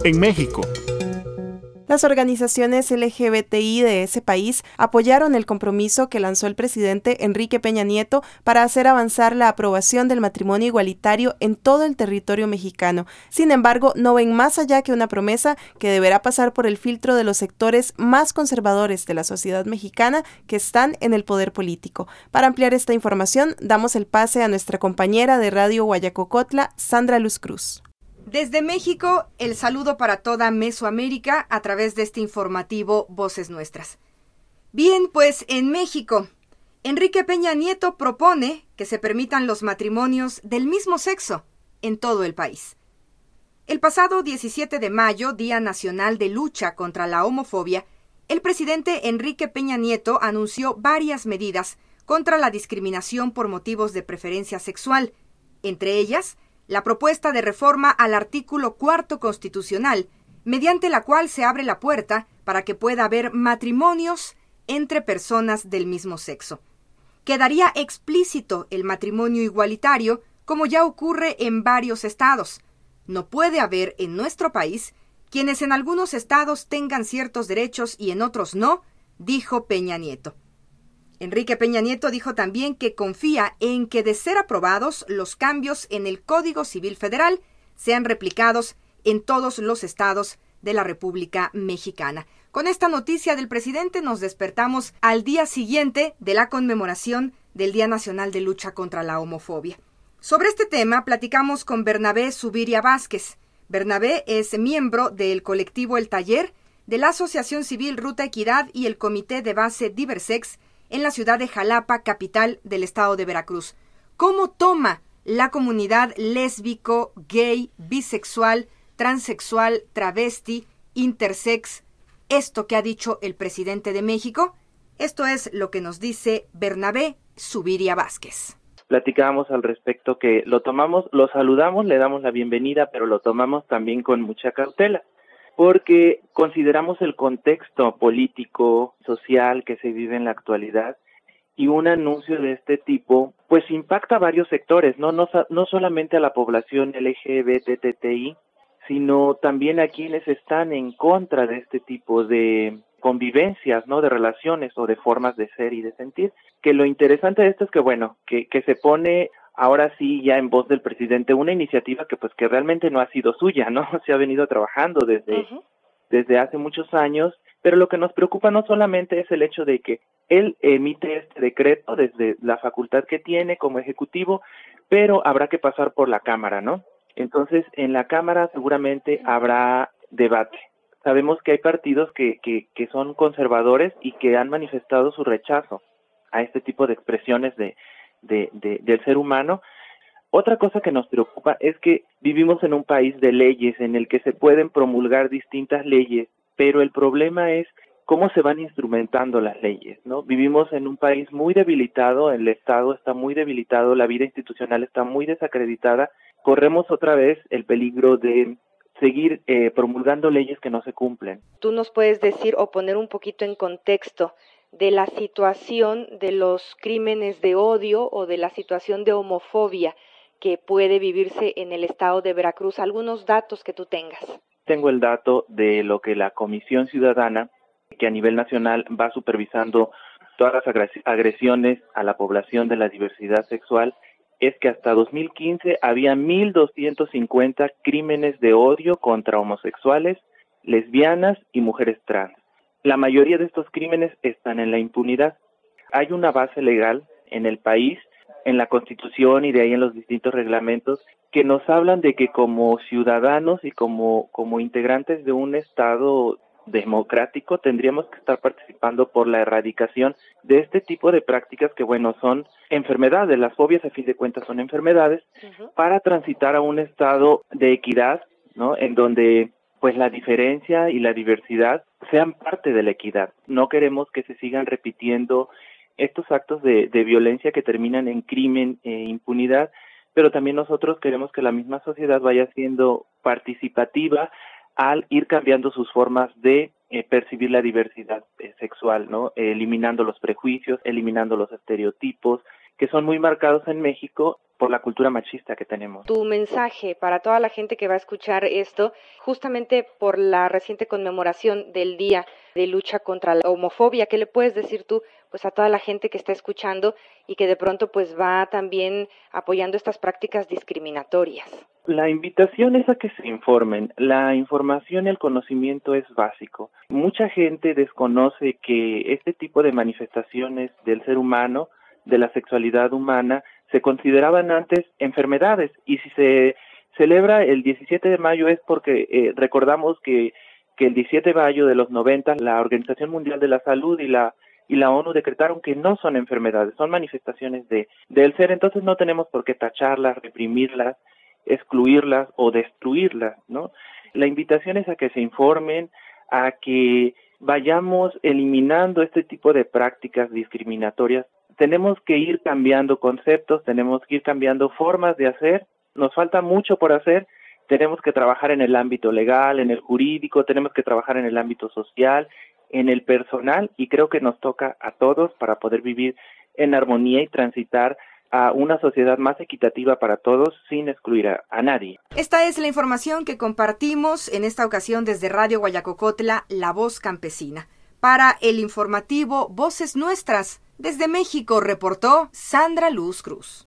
en México. Las organizaciones LGBTI de ese país apoyaron el compromiso que lanzó el presidente Enrique Peña Nieto para hacer avanzar la aprobación del matrimonio igualitario en todo el territorio mexicano. Sin embargo, no ven más allá que una promesa que deberá pasar por el filtro de los sectores más conservadores de la sociedad mexicana que están en el poder político. Para ampliar esta información, damos el pase a nuestra compañera de Radio Guayacocotla, Sandra Luz Cruz. Desde México, el saludo para toda Mesoamérica a través de este informativo Voces Nuestras. Bien, pues en México, Enrique Peña Nieto propone que se permitan los matrimonios del mismo sexo en todo el país. El pasado 17 de mayo, Día Nacional de Lucha contra la Homofobia, el presidente Enrique Peña Nieto anunció varias medidas contra la discriminación por motivos de preferencia sexual, entre ellas, la propuesta de reforma al artículo 4 constitucional, mediante la cual se abre la puerta para que pueda haber matrimonios entre personas del mismo sexo. Quedaría explícito el matrimonio igualitario, como ya ocurre en varios estados. No puede haber en nuestro país quienes en algunos estados tengan ciertos derechos y en otros no, dijo Peña Nieto. Enrique Peña Nieto dijo también que confía en que, de ser aprobados, los cambios en el Código Civil Federal sean replicados en todos los estados de la República Mexicana. Con esta noticia del presidente nos despertamos al día siguiente de la conmemoración del Día Nacional de Lucha contra la Homofobia. Sobre este tema platicamos con Bernabé Zuviria Vázquez. Bernabé es miembro del colectivo El Taller, de la Asociación Civil Ruta Equidad y el Comité de Base Diversex, en la ciudad de Jalapa, capital del estado de Veracruz. ¿Cómo toma la comunidad lésbico, gay, bisexual, transexual, travesti, intersex esto que ha dicho el presidente de México? Esto es lo que nos dice Bernabé Zuviria Vázquez. Platicábamos al respecto que lo tomamos, lo saludamos, le damos la bienvenida, pero lo tomamos también con mucha cautela, porque consideramos el contexto político, social que se vive en la actualidad, y un anuncio de este tipo pues impacta a varios sectores, no solamente a la población LGBTI, sino también a quienes están en contra de este tipo de convivencias, ¿no? De relaciones o de formas de ser y de sentir. Que lo interesante de esto es que, bueno, que se pone ahora sí ya en voz del presidente una iniciativa que realmente no ha sido suya, ¿no? Se ha venido trabajando desde hace muchos años, pero lo que nos preocupa no solamente es el hecho de que él emite este decreto desde la facultad que tiene como ejecutivo, pero habrá que pasar por la Cámara, ¿no? Entonces, en la Cámara seguramente habrá debate. Sabemos que hay partidos que son conservadores y que han manifestado su rechazo a este tipo de expresiones del ser humano. Otra cosa que nos preocupa es que vivimos en un país de leyes en el que se pueden promulgar distintas leyes, pero el problema es cómo se van instrumentando las leyes, ¿no? Vivimos en un país muy debilitado, el Estado está muy debilitado, la vida institucional está muy desacreditada. Corremos otra vez el peligro de seguir promulgando leyes que no se cumplen. ¿Tú nos puedes decir o poner un poquito en contexto de la situación de los crímenes de odio o de la situación de homofobia que puede vivirse en el estado de Veracruz? Algunos datos que tú tengas. Tengo el dato de lo que la Comisión Ciudadana, que a nivel nacional va supervisando todas las agresiones a la población de la diversidad sexual, es que hasta 2015 había 1,250 crímenes de odio contra homosexuales, lesbianas y mujeres trans. La mayoría de estos crímenes están en la impunidad. Hay una base legal en el país, en la Constitución y de ahí en los distintos reglamentos, que nos hablan de que como ciudadanos y como integrantes de un Estado democrático tendríamos que estar participando por la erradicación de este tipo de prácticas que, bueno, son enfermedades. Las fobias, a fin de cuentas, son enfermedades, para transitar a un estado de equidad, ¿no? En donde pues la diferencia y la diversidad sean parte de la equidad. No queremos que se sigan repitiendo estos actos de violencia que terminan en crimen e impunidad, pero también nosotros queremos que la misma sociedad vaya siendo participativa al ir cambiando sus formas de percibir la diversidad sexual, ¿no? Eliminando los prejuicios, eliminando los estereotipos, que son muy marcados en México por la cultura machista que tenemos. Tu mensaje para toda la gente que va a escuchar esto, justamente por la reciente conmemoración del Día de Lucha contra la Homofobia, ¿qué le puedes decir tú pues a toda la gente que está escuchando y que de pronto pues va también apoyando estas prácticas discriminatorias? La invitación es a que se informen. La información y el conocimiento es básico. Mucha gente desconoce que este tipo de manifestaciones del ser humano, de la sexualidad humana, se consideraban antes enfermedades, y si se celebra el 17 de mayo es porque recordamos que el 17 de mayo de los 90 la Organización Mundial de la Salud y la ONU decretaron que no son enfermedades, son manifestaciones del ser. Entonces no tenemos por qué tacharlas, reprimirlas, excluirlas o destruirlas, ¿no? La invitación es a que se informen, a que vayamos eliminando este tipo de prácticas discriminatorias. Tenemos que ir cambiando conceptos, tenemos que ir cambiando formas de hacer. Nos falta mucho por hacer. Tenemos que trabajar en el ámbito legal, en el jurídico, tenemos que trabajar en el ámbito social, en el personal, y creo que nos toca a todos para poder vivir en armonía y transitar a una sociedad más equitativa para todos sin excluir a nadie. Esta es la información que compartimos en esta ocasión desde Radio Guayacocotla, La Voz Campesina. Para el informativo Voces Nuestras, desde México reportó Sandra Luz Cruz.